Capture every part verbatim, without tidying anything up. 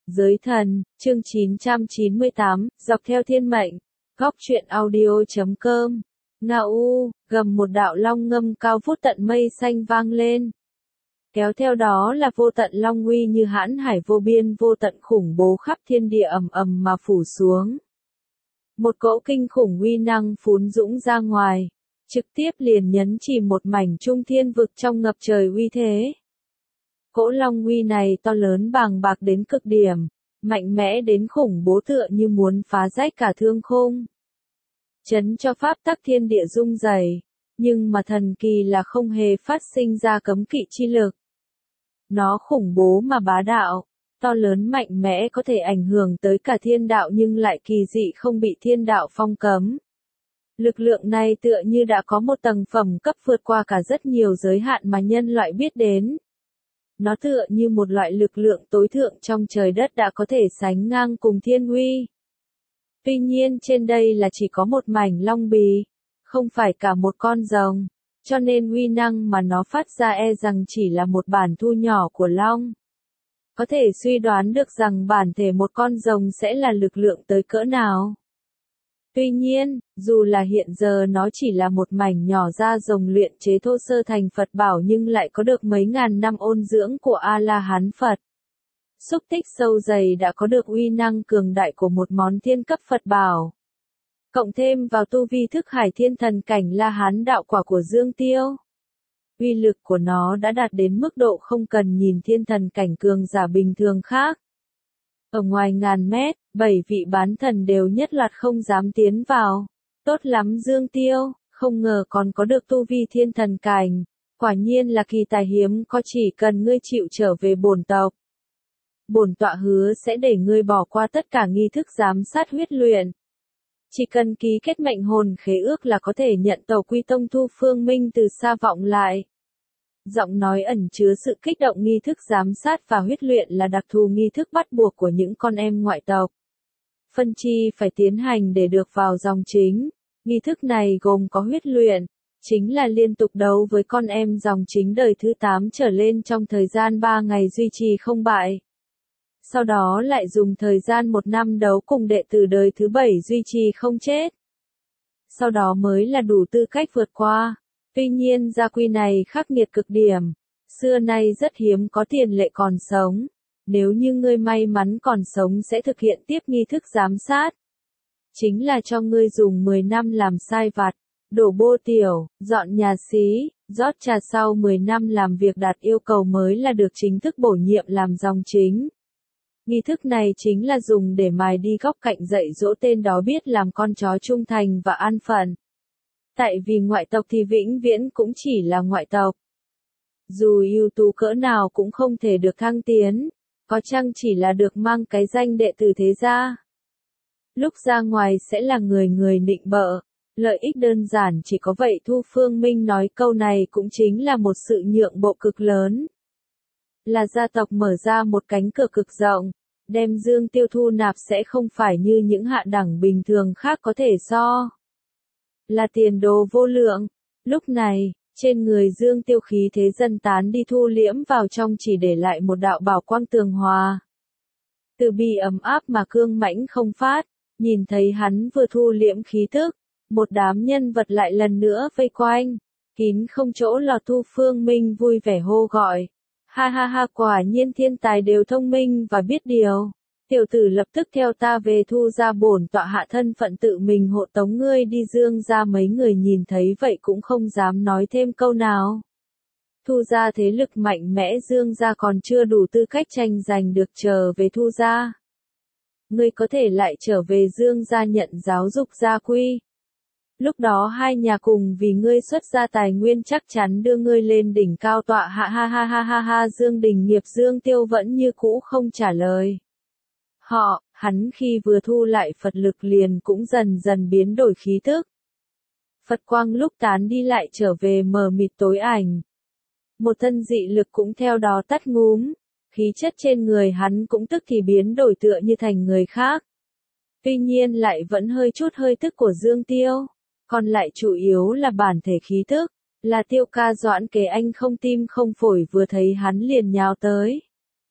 Giới thần, chương chín trăm chín mươi tám, dọc theo thiên mệnh, góc truyện audio chấm com. Ngao, gầm một đạo long ngâm cao vút tận mây xanh vang lên. Kéo theo đó là vô tận long uy như hãn hải vô biên vô tận khủng bố khắp thiên địa ầm ầm mà phủ xuống. Một cỗ kinh khủng uy năng phún dũng ra ngoài, trực tiếp liền nhấn chìm một mảnh trung thiên vực trong ngập trời uy thế. Cỗ long uy này to lớn bàng bạc đến cực điểm, mạnh mẽ đến khủng bố tựa như muốn phá rách cả thương khung. Chấn cho pháp tắc thiên địa rung rẩy, nhưng mà thần kỳ là không hề phát sinh ra cấm kỵ chi lực. Nó khủng bố mà bá đạo, to lớn mạnh mẽ có thể ảnh hưởng tới cả thiên đạo nhưng lại kỳ dị không bị thiên đạo phong cấm. Lực lượng này tựa như đã có một tầng phẩm cấp vượt qua cả rất nhiều giới hạn mà nhân loại biết đến. Nó tựa như một loại lực lượng tối thượng trong trời đất đã có thể sánh ngang cùng thiên uy. Tuy nhiên trên đây là chỉ có một mảnh long bì, không phải cả một con rồng, cho nên uy năng mà nó phát ra e rằng chỉ là một bản thu nhỏ của long. Có thể suy đoán được rằng bản thể một con rồng sẽ là lực lượng tới cỡ nào. Tuy nhiên, dù là hiện giờ nó chỉ là một mảnh nhỏ da rồng luyện chế thô sơ thành Phật bảo nhưng lại có được mấy ngàn năm ôn dưỡng của A-la-hán Phật. Xúc tích sâu dày đã có được uy năng cường đại của một món thiên cấp Phật bảo. Cộng thêm vào tu vi thức hải thiên thần cảnh La-hán đạo quả của Dương Tiêu. Uy lực của nó đã đạt đến mức độ không cần nhìn thiên thần cảnh cường giả bình thường khác. Ở ngoài ngàn mét, bảy vị bán thần đều nhất loạt không dám tiến vào. Tốt lắm Dương Tiêu, không ngờ còn có được tu vi thiên thần cảnh. Quả nhiên là kỳ tài hiếm có, chỉ cần ngươi chịu trở về bổn tộc. Bổn tọa hứa sẽ để ngươi bỏ qua tất cả nghi thức giám sát huyết luyện. Chỉ cần ký kết mệnh hồn khế ước là có thể nhận tàu quy tông thu phương minh từ xa vọng lại. Giọng nói ẩn chứa sự kích động. Nghi thức giám sát và huyết luyện là đặc thù nghi thức bắt buộc của những con em ngoại tộc. Phân chi phải tiến hành để được vào dòng chính. Nghi thức này gồm có huyết luyện, chính là liên tục đấu với con em dòng chính đời thứ tám trở lên trong thời gian ba ngày duy trì không bại. Sau đó lại dùng thời gian một năm đấu cùng đệ tử đời thứ bảy duy trì không chết. Sau đó mới là đủ tư cách vượt qua. Tuy nhiên gia quy này khắc nghiệt cực điểm. Xưa nay rất hiếm có tiền lệ còn sống. Nếu như ngươi may mắn còn sống sẽ thực hiện tiếp nghi thức giám sát. Chính là cho ngươi dùng mười năm làm sai vặt, đổ bô tiểu, dọn nhà xí, rót trà sau mười năm làm việc đạt yêu cầu mới là được chính thức bổ nhiệm làm dòng chính. Nghi thức này chính là dùng để mài đi góc cạnh dạy dỗ tên đó biết làm con chó trung thành và an phận. Tại vì ngoại tộc thì vĩnh viễn cũng chỉ là ngoại tộc. Dù ưu tú cỡ nào cũng không thể được thăng tiến, có chăng chỉ là được mang cái danh đệ tử thế gia. Lúc ra ngoài sẽ là người người nịnh bợ, lợi ích đơn giản chỉ có vậy. Thu Phương Minh nói câu này cũng chính là một sự nhượng bộ cực lớn. Là gia tộc mở ra một cánh cửa cực rộng, đem Dương Tiêu thu nạp sẽ không phải như những hạ đẳng bình thường khác có thể so. Là tiền đồ vô lượng. Lúc này, trên người Dương Tiêu khí thế dần tán đi thu liễm vào trong chỉ để lại một đạo bảo quang tường hòa. Từ bi ấm áp mà cương mãnh không phát, nhìn thấy hắn vừa thu liễm khí tức, một đám nhân vật lại lần nữa vây quanh, kín không chỗ lọt. Thu Phương Minh vui vẻ hô gọi. Ha ha ha, quả nhiên thiên tài đều thông minh và biết điều. Tiểu tử lập tức theo ta về Thu gia, bổn tọa hạ thân phận tự mình hộ tống ngươi đi Dương gia. Mấy người nhìn thấy vậy cũng không dám nói thêm câu nào. Thu gia thế lực mạnh mẽ, Dương gia còn chưa đủ tư cách tranh giành được trở về Thu gia. Ngươi có thể lại trở về Dương gia nhận giáo dục gia quy. Lúc đó hai nhà cùng vì ngươi xuất ra tài nguyên chắc chắn đưa ngươi lên đỉnh cao tọa. Ha ha ha ha ha ha. Dương Đình Nghiệp Dương Tiêu vẫn như cũ không trả lời. Họ, hắn khi vừa thu lại Phật lực liền cũng dần dần biến đổi khí tức. Phật quang lúc tán đi lại trở về mờ mịt tối ảnh. Một thân dị lực cũng theo đó tắt ngúm. Khí chất trên người hắn cũng tức thì biến đổi tựa như thành người khác. Tuy nhiên lại vẫn hơi chút hơi tức của Dương Tiêu. Còn lại chủ yếu là bản thể khí tức. Là Tiêu ca Doãn Kế Anh không tim không phổi vừa thấy hắn liền nhào tới.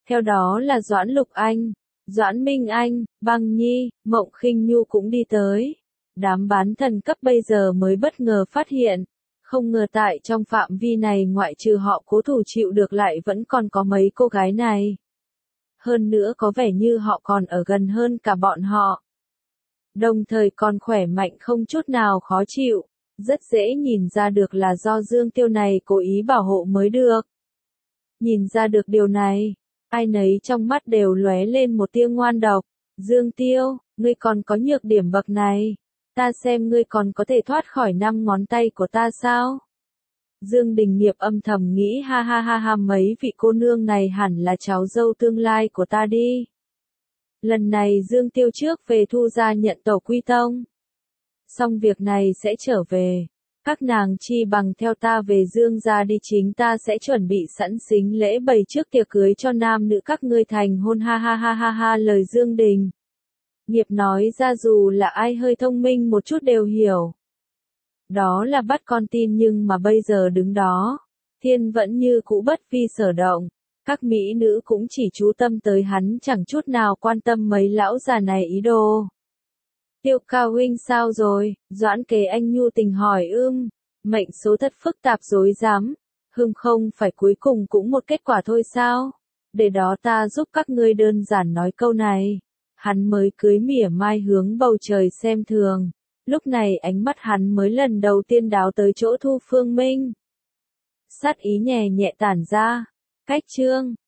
Theo đó là Doãn Lục Anh, Doãn Minh Anh, Băng Nhi, Mộng Khinh Nhu cũng đi tới. Đám bán thần cấp bây giờ mới bất ngờ phát hiện, không ngờ tại trong phạm vi này ngoại trừ họ cố thủ chịu được lại vẫn còn có mấy cô gái này. Hơn nữa có vẻ như họ còn ở gần hơn cả bọn họ. Đồng thời còn khỏe mạnh không chút nào khó chịu, rất dễ nhìn ra được là do Dương Tiêu này cố ý bảo hộ mới được. Nhìn ra được điều này, ai nấy trong mắt đều lóe lên một tia ngoan độc. Dương Tiêu, ngươi còn có nhược điểm bậc này, ta xem ngươi còn có thể thoát khỏi năm ngón tay của ta sao? Dương Đình Nghiệp âm thầm nghĩ ha ha ha ha mấy vị cô nương này hẳn là cháu dâu tương lai của ta đi. Lần này Dương Tiêu trước về Thu gia nhận tổ quy tông. Xong việc này sẽ trở về. Các nàng chi bằng theo ta về Dương gia đi, chính ta sẽ chuẩn bị sẵn sính lễ bày trước tiệc cưới cho nam nữ các ngươi thành hôn ha ha ha ha ha. Lời Dương Đình Nghiệp nói ra dù là ai hơi thông minh một chút đều hiểu. Đó là bắt con tin, nhưng mà bây giờ đứng đó, thiên vẫn như cũ bất vi sở động. Các mỹ nữ cũng chỉ chú tâm tới hắn, chẳng chút nào quan tâm mấy lão già này ý đồ. Tiêu Cao huynh sao rồi? Doãn Kế Anh nhu tình hỏi. Ưm, mệnh số thật phức tạp rối rắm. Hưng không phải cuối cùng cũng một kết quả thôi sao? Để đó ta giúp các ngươi đơn giản nói câu này. Hắn mới cưới mỉa mai hướng bầu trời xem thường. Lúc này ánh mắt hắn mới lần đầu tiên đáo tới chỗ Thu Phương Minh. Sát ý nhẹ nhẹ tản ra. Cách chương